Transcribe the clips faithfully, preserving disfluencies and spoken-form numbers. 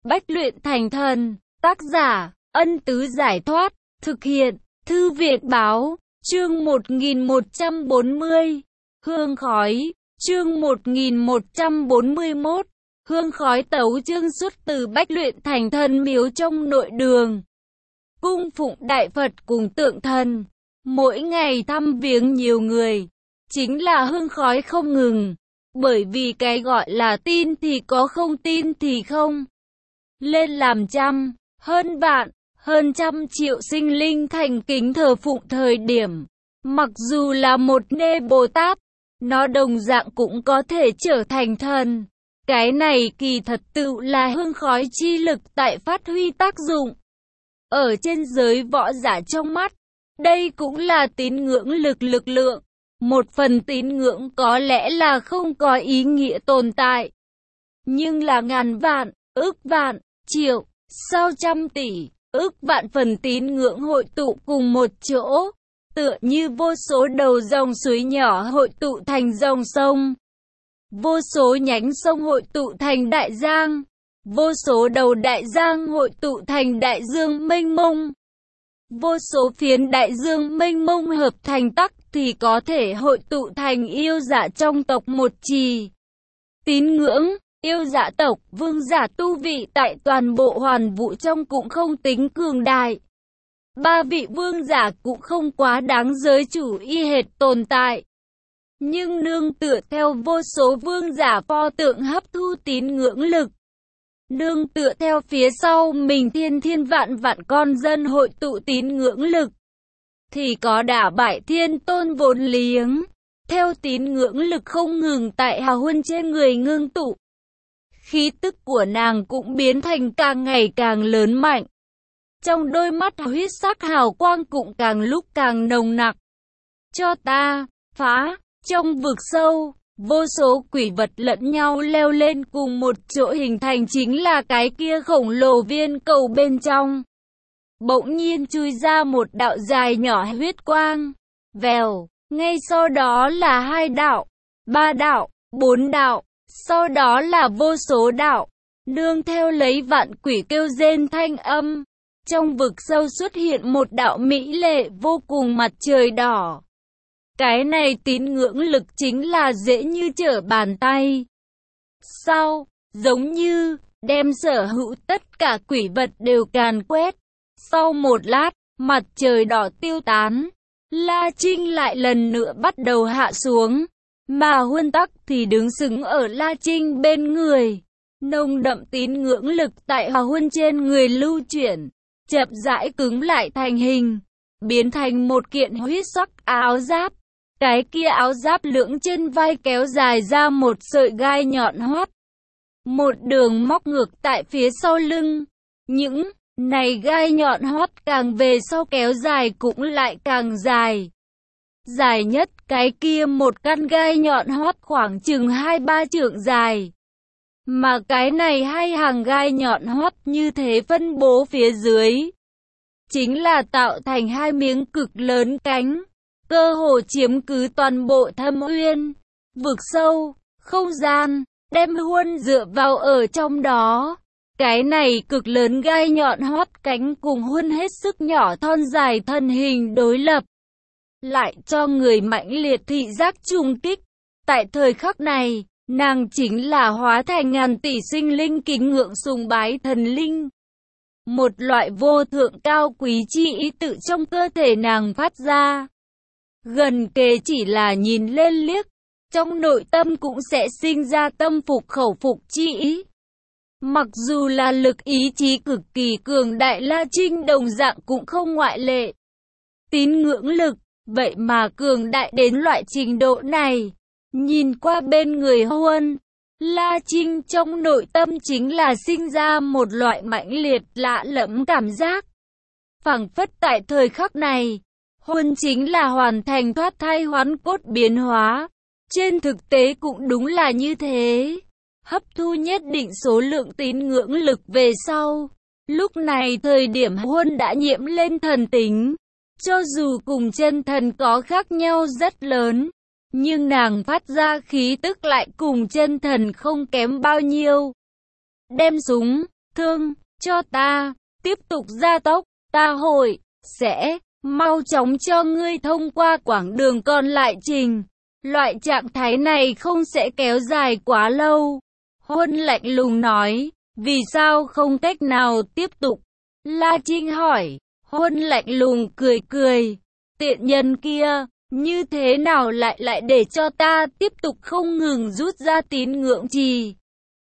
Bách luyện thành thần, tác giả, Ân Tứ Giải Thoát, thực hiện, Thư viện Báo, chương một nghìn một trăm bốn mươi, Hương Khói, chương một nghìn một trăm bốn mươi mốt, Hương Khói tấu chương xuất từ Bách luyện thành thần miếu trong nội đường. Cung phụng Đại Phật cùng tượng thần, mỗi ngày thăm viếng nhiều người, chính là hương khói không ngừng, bởi vì cái gọi là tin thì có không tin thì không. Lên làm trăm, hơn vạn, hơn trăm triệu sinh linh thành kính thờ phụng thời điểm, mặc dù là một nê Bồ Tát, nó đồng dạng cũng có thể trở thành thần. Cái này kỳ thật tựu là hương khói chi lực tại phát huy tác dụng. Ở trên giới võ giả trong mắt, đây cũng là tín ngưỡng lực lực lượng. Một phần tín ngưỡng có lẽ là không có ý nghĩa tồn tại. Nhưng là ngàn vạn, ức vạn, triệu, sao trăm tỷ, ức vạn phần tín ngưỡng hội tụ cùng một chỗ. Tựa như vô số đầu dòng suối nhỏ hội tụ thành dòng sông. Vô số nhánh sông hội tụ thành đại giang. Vô số đầu đại giang hội tụ thành đại dương mênh mông. Vô số phiến đại dương mênh mông hợp thành tắc thì có thể hội tụ thành yêu dạ trong tộc một trì. Tín ngưỡng, yêu dạ tộc, vương giả tu vị tại toàn bộ hoàn vũ trong cũng không tính cường đại. Ba vị vương giả cũng không quá đáng giới chủ y hệt tồn tại. Nhưng nương tựa theo vô số vương giả pho tượng hấp thu tín ngưỡng lực. Nương tựa theo phía sau mình thiên thiên vạn vạn con dân hội tụ tín ngưỡng lực. Thì có đả bại thiên tôn vốn liếng. Theo tín ngưỡng lực không ngừng tại hào huân trên người ngưng tụ. Khí tức của nàng cũng biến thành càng ngày càng lớn mạnh. Trong đôi mắt huyết sắc hào quang cũng càng lúc càng nồng nặc. Cho ta, phá, trong vực sâu. Vô số quỷ vật lẫn nhau leo lên cùng một chỗ hình thành chính là cái kia khổng lồ viên cầu bên trong. Bỗng nhiên chui ra một đạo dài nhỏ huyết quang. Vèo, ngay sau đó là hai đạo, ba đạo, bốn đạo, sau đó là vô số đạo. Nương theo lấy vạn quỷ kêu rên thanh âm. Trong vực sâu xuất hiện một đạo mỹ lệ vô cùng mặt trời đỏ. Cái này tín ngưỡng lực chính là dễ như trở bàn tay. Sau, giống như, đem sở hữu tất cả quỷ vật đều càn quét. Sau một lát, mặt trời đỏ tiêu tán. La Trinh lại lần nữa bắt đầu hạ xuống. Mà Huân Tắc thì đứng sững ở La Trinh bên người. Nồng đậm tín ngưỡng lực tại Hà Huân trên người lưu chuyển. Chậm rãi cứng lại thành hình. Biến thành một kiện huyết sắc áo giáp. Cái kia áo giáp lưỡng trên vai kéo dài ra một sợi gai nhọn hoắt. Một đường móc ngược tại phía sau lưng. Những này gai nhọn hoắt càng về sau kéo dài cũng lại càng dài. Dài nhất cái kia một căn gai nhọn hoắt khoảng chừng hai ba trượng dài. Mà cái này hai hàng gai nhọn hoắt như thế phân bố phía dưới. Chính là tạo thành hai miếng cực lớn cánh. Cơ hồ chiếm cứ toàn bộ thâm uyên, vực sâu, không gian, đem Huân dựa vào ở trong đó. Cái này cực lớn gai nhọn hót cánh cùng Huân hết sức nhỏ thon dài thân hình đối lập. Lại cho người mãnh liệt thị giác trùng kích. Tại thời khắc này, nàng chính là hóa thành ngàn tỷ sinh linh kính ngưỡng sùng bái thần linh. Một loại vô thượng cao quý chi ý tự trong cơ thể nàng phát ra. Gần kề chỉ là nhìn lên liếc, trong nội tâm cũng sẽ sinh ra tâm phục khẩu phục chi ý. Mặc dù là lực ý chí cực kỳ cường đại La Trinh đồng dạng cũng không ngoại lệ. Tín ngưỡng lực, vậy mà cường đại đến loại trình độ này. Nhìn qua bên người Huân, La Trinh trong nội tâm chính là sinh ra một loại mãnh liệt lạ lẫm cảm giác. Phảng phất tại thời khắc này, Huân chính là hoàn thành thoát thai hoán cốt biến hóa. Trên thực tế cũng đúng là như thế. Hấp thu nhất định số lượng tín ngưỡng lực về sau. Lúc này thời điểm Huân đã nhiễm lên thần tính. Cho dù cùng chân thần có khác nhau rất lớn. Nhưng nàng phát ra khí tức lại cùng chân thần không kém bao nhiêu. Đem súng, Thương, cho ta, tiếp tục gia tốc, ta hội, sẽ, mau chóng cho ngươi thông qua quãng đường còn lại trình. Loại trạng thái này không sẽ kéo dài quá lâu. Huân lạnh lùng nói, vì sao không cách nào tiếp tục? La Trinh hỏi, Huân lạnh lùng cười cười, tiện nhân kia, như thế nào lại lại để cho ta tiếp tục không ngừng rút ra tín ngưỡng trì?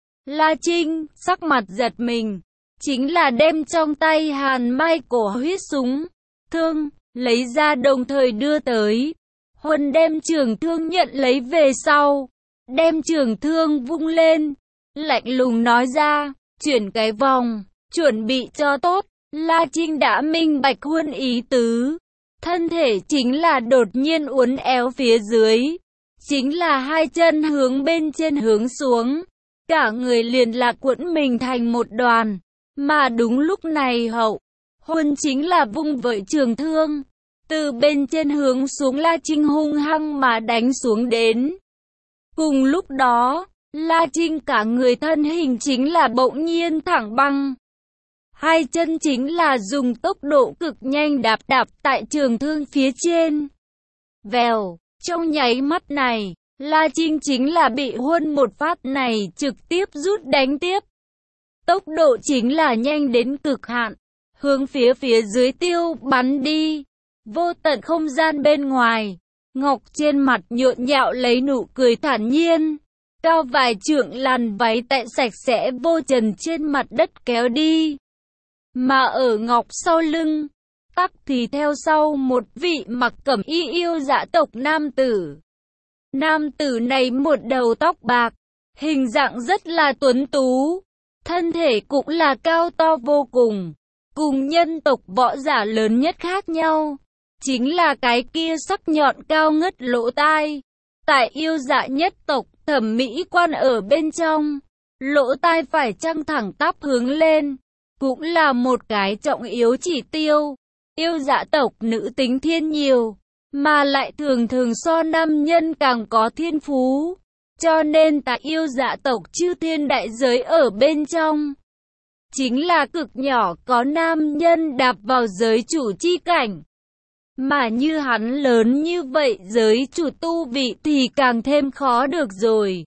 La Trinh, sắc mặt giật mình, chính là đem trong tay Hàn Mai cổ huyết súng, thương, lấy ra đồng thời đưa tới. Huân đem trường thương nhận lấy về sau, đem trường thương vung lên, lạnh lùng nói ra, chuyển cái vòng, chuẩn bị cho tốt. La Trinh đã minh bạch Huân ý tứ, thân thể chính là đột nhiên uốn éo phía dưới, chính là hai chân hướng bên trên hướng xuống, cả người liền là cuộn mình thành một đoàn, mà đúng lúc này hậu, Huân chính là vung vẩy trường thương, từ bên trên hướng xuống La Trinh hung hăng mà đánh xuống đến. Cùng lúc đó, La Trinh cả người thân hình chính là bỗng nhiên thẳng băng. Hai chân chính là dùng tốc độ cực nhanh đạp đạp tại trường thương phía trên. Vèo, trong nháy mắt này, La Trinh chính là bị Huân một phát này trực tiếp rút đánh tiếp. Tốc độ chính là nhanh đến cực hạn, hướng phía phía dưới tiêu bắn đi. Vô tận không gian bên ngoài, Ngọc trên mặt nhộn nhạo lấy nụ cười thản nhiên. Cao vài trượng làn váy tẹ sạch sẽ vô trần trên mặt đất kéo đi. Mà ở Ngọc sau lưng, tắc thì theo sau một vị mặc cẩm y yêu dạ tộc nam tử. Nam tử này một đầu tóc bạc, hình dạng rất là tuấn tú, thân thể cũng là cao to vô cùng, cùng nhân tộc võ giả lớn nhất khác nhau, chính là cái kia sắc nhọn cao ngất lỗ tai. Tại yêu dạ nhất tộc, thẩm mỹ quan ở bên trong, lỗ tai phải trăng thẳng tắp hướng lên, cũng là một cái trọng yếu chỉ tiêu. Yêu dạ tộc nữ tính thiên nhiều, mà lại thường thường so nam nhân càng có thiên phú, cho nên tại yêu dạ tộc chư thiên đại giới ở bên trong, chính là cực nhỏ có nam nhân đạp vào giới chủ chi cảnh. Mà như hắn lớn như vậy giới chủ tu vị thì càng thêm khó được rồi.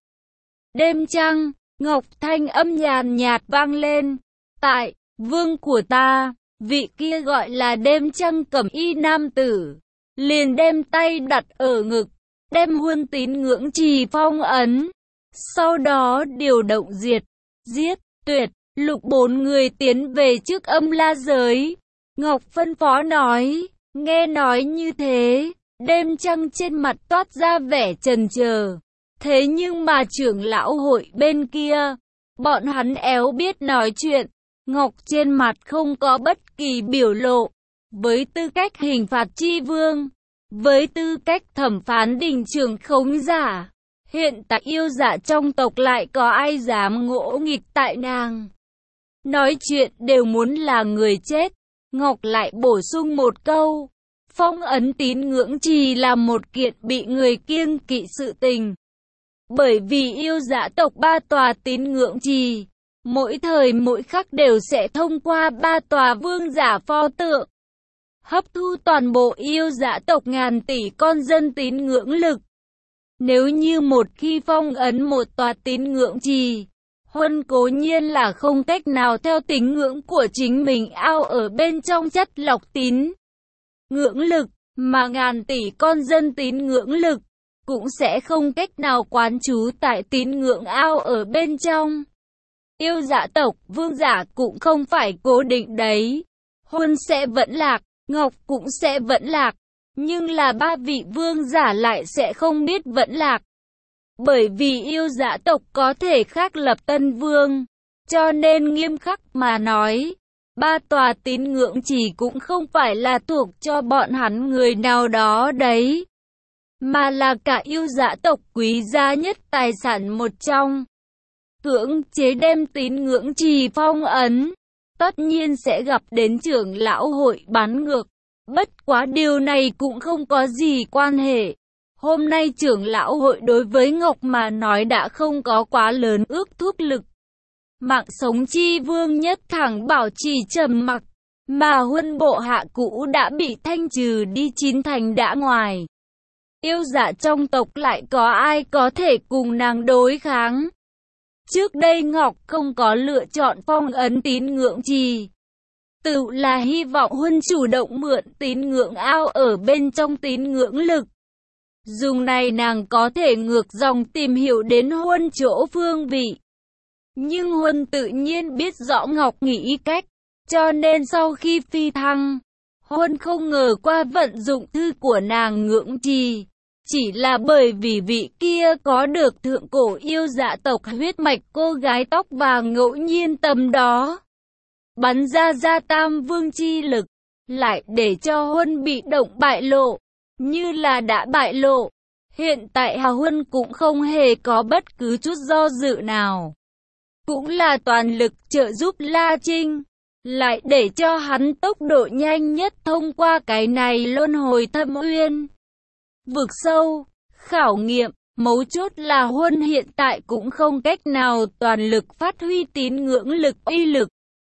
Đêm trăng, Ngọc thanh âm nhàn nhạt vang lên. Tại, vương của ta, vị kia gọi là đêm trăng cẩm y nam tử, liền đem tay đặt ở ngực, đem Huân tín ngưỡng trì phong ấn. Sau đó điều động diệt, giết, tuyệt, lục bốn người tiến về trước âm la giới. Ngọc phân phó nói. Nghe nói như thế, đêm trăng trên mặt toát ra vẻ chần chờ. Thế nhưng mà trưởng lão hội bên kia, bọn hắn éo biết nói chuyện. Ngọc trên mặt không có bất kỳ biểu lộ. Với tư cách hình phạt chi vương, với tư cách thẩm phán đình trưởng khống giả, hiện tại yêu dạ trong tộc lại có ai dám ngỗ nghịch tại nàng. Nói chuyện đều muốn là người chết. Ngọc lại bổ sung một câu, phong ấn tín ngưỡng trì là một kiện bị người kiêng kỵ sự tình. Bởi vì yêu dạ tộc ba tòa tín ngưỡng trì, mỗi thời mỗi khắc đều sẽ thông qua ba tòa vương giả pho tượng, hấp thu toàn bộ yêu dạ tộc ngàn tỷ con dân tín ngưỡng lực. Nếu như một khi phong ấn một tòa tín ngưỡng trì, Huân cố nhiên là không cách nào theo tín ngưỡng của chính mình ao ở bên trong chất lọc tín ngưỡng lực, mà ngàn tỷ con dân tín ngưỡng lực cũng sẽ không cách nào quán trú tại tín ngưỡng ao ở bên trong. Yêu dạ tộc vương giả cũng không phải cố định đấy. Huân sẽ vẫn lạc, Ngọc cũng sẽ vẫn lạc, nhưng là ba vị vương giả lại sẽ không biết vẫn lạc. Bởi vì yêu dạ tộc có thể khác lập tân vương, cho nên nghiêm khắc mà nói, ba tòa tín ngưỡng chỉ cũng không phải là thuộc cho bọn hắn người nào đó đấy, mà là cả yêu dạ tộc quý giá nhất tài sản một trong. Cưỡng chế đem tín ngưỡng trì phong ấn, tất nhiên sẽ gặp đến trưởng lão hội bắn ngược. Bất quá điều này cũng không có gì quan hệ. Hôm nay trưởng lão hội đối với Ngọc mà nói đã không có quá lớn ước thúc lực. Mạng sống chi vương nhất thẳng bảo trì trầm mặc, mà huân bộ hạ cũ đã bị thanh trừ đi chín thành đã ngoài. Yêu dạ trong tộc lại có ai có thể cùng nàng đối kháng. Trước đây Ngọc không có lựa chọn phong ấn tín ngưỡng trì. Tự là hy vọng huân chủ động mượn tín ngưỡng ao ở bên trong tín ngưỡng lực. Dùng này nàng có thể ngược dòng tìm hiểu đến huân chỗ phương vị. Nhưng huân tự nhiên biết rõ Ngọc nghĩ cách, cho nên sau khi phi thăng, huân không ngờ qua vận dụng thư của nàng ngưỡng trì. Chỉ là bởi vì vị kia có được thượng cổ yêu dạ tộc huyết mạch cô gái tóc vàng ngẫu nhiên tầm đó. Bắn ra ra tam vương chi lực, lại để cho huân bị động bại lộ, như là đã bại lộ. Hiện tại Hà Huân cũng không hề có bất cứ chút do dự nào. Cũng là toàn lực trợ giúp La Trinh, lại để cho hắn tốc độ nhanh nhất thông qua cái này luân hồi thâm uyên. Vực sâu, khảo nghiệm, mấu chốt là Huân hiện tại cũng không cách nào toàn lực phát huy tín ngưỡng lực uy lực.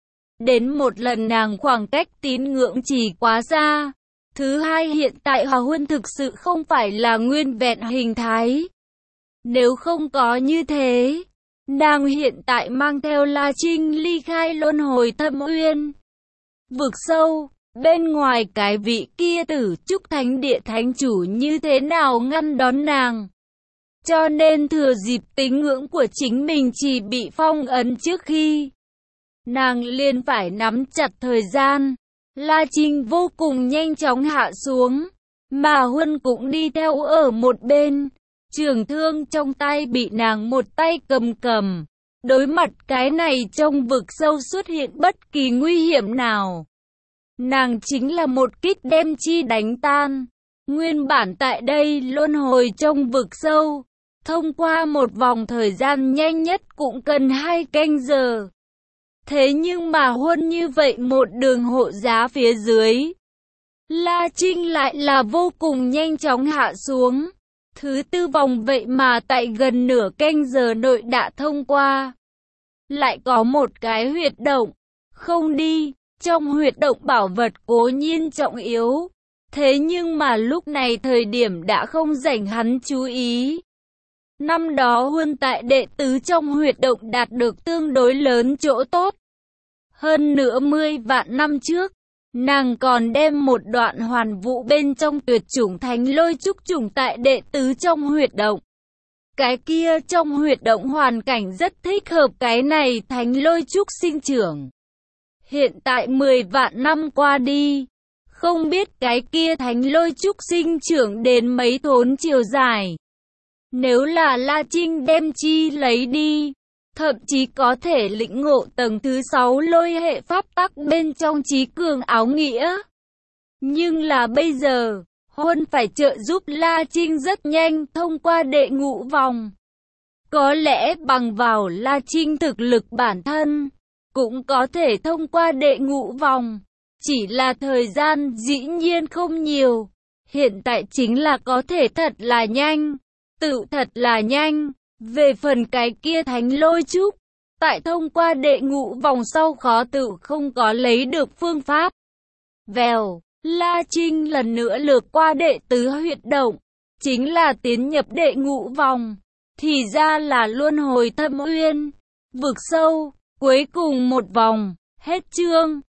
Đến một lần nàng khoảng cách tín ngưỡng chỉ quá xa. Thứ hai hiện tại Hà Huân thực sự không phải là nguyên vẹn hình thái. Nếu không có như thế, nàng hiện tại mang theo La Trinh ly khai luân hồi thâm uyên. Vực sâu, bên ngoài cái vị kia tử trúc thánh địa thánh chủ như thế nào ngăn đón nàng. Cho nên thừa dịp tín ngưỡng của chính mình chỉ bị phong ấn trước khi, nàng liền phải nắm chặt thời gian. La Trinh vô cùng nhanh chóng hạ xuống, mà Huân cũng đi theo ở một bên. Trường thương trong tay bị nàng một tay cầm cầm. Đối mặt cái này trong vực sâu xuất hiện bất kỳ nguy hiểm nào, nàng chính là một kích đem chi đánh tan. Nguyên bản tại đây luân hồi trong vực sâu, thông qua một vòng thời gian nhanh nhất cũng cần hai canh giờ. Thế nhưng mà Huân như vậy một đường hộ giá phía dưới, La Trinh lại là vô cùng nhanh chóng hạ xuống. Thứ tư vòng vậy mà tại gần nửa canh giờ nội đã thông qua. Lại có một cái huyệt động, không đi, trong huyệt động bảo vật cố nhiên trọng yếu. Thế nhưng mà lúc này thời điểm đã không rảnh hắn chú ý. Năm đó Huân tại đệ tứ trong huyệt động đạt được tương đối lớn chỗ tốt. Hơn nữa mươi vạn năm trước, nàng còn đem một đoạn hoàn vũ bên trong tuyệt chủng thánh lôi trúc chủng tại đệ tứ trong huyệt động. Cái kia trong huyệt động hoàn cảnh rất thích hợp cái này thánh lôi trúc sinh trưởng. Hiện tại mười vạn năm qua đi, không biết cái kia thánh lôi trúc sinh trưởng đến mấy thốn chiều dài. Nếu là La Trinh đem chi lấy đi, thậm chí có thể lĩnh ngộ tầng thứ sáu lôi hệ pháp tắc bên trong trí cường áo nghĩa. Nhưng là bây giờ, Huân phải trợ giúp La Trinh rất nhanh thông qua đệ ngũ vòng. Có lẽ bằng vào La Trinh thực lực bản thân, cũng có thể thông qua đệ ngũ vòng. Chỉ là thời gian dĩ nhiên không nhiều. Hiện tại chính là có thể thật là nhanh. Tự thật là nhanh. Về phần cái kia thánh lôi trúc, tại thông qua đệ ngũ vòng sau khó tự không có lấy được phương pháp. Vèo, La Trinh lần nữa lược qua đệ tứ huyệt động, chính là tiến nhập đệ ngũ vòng. Thì ra là luân hồi thâm uyên, vực sâu, cuối cùng một vòng, hết chương.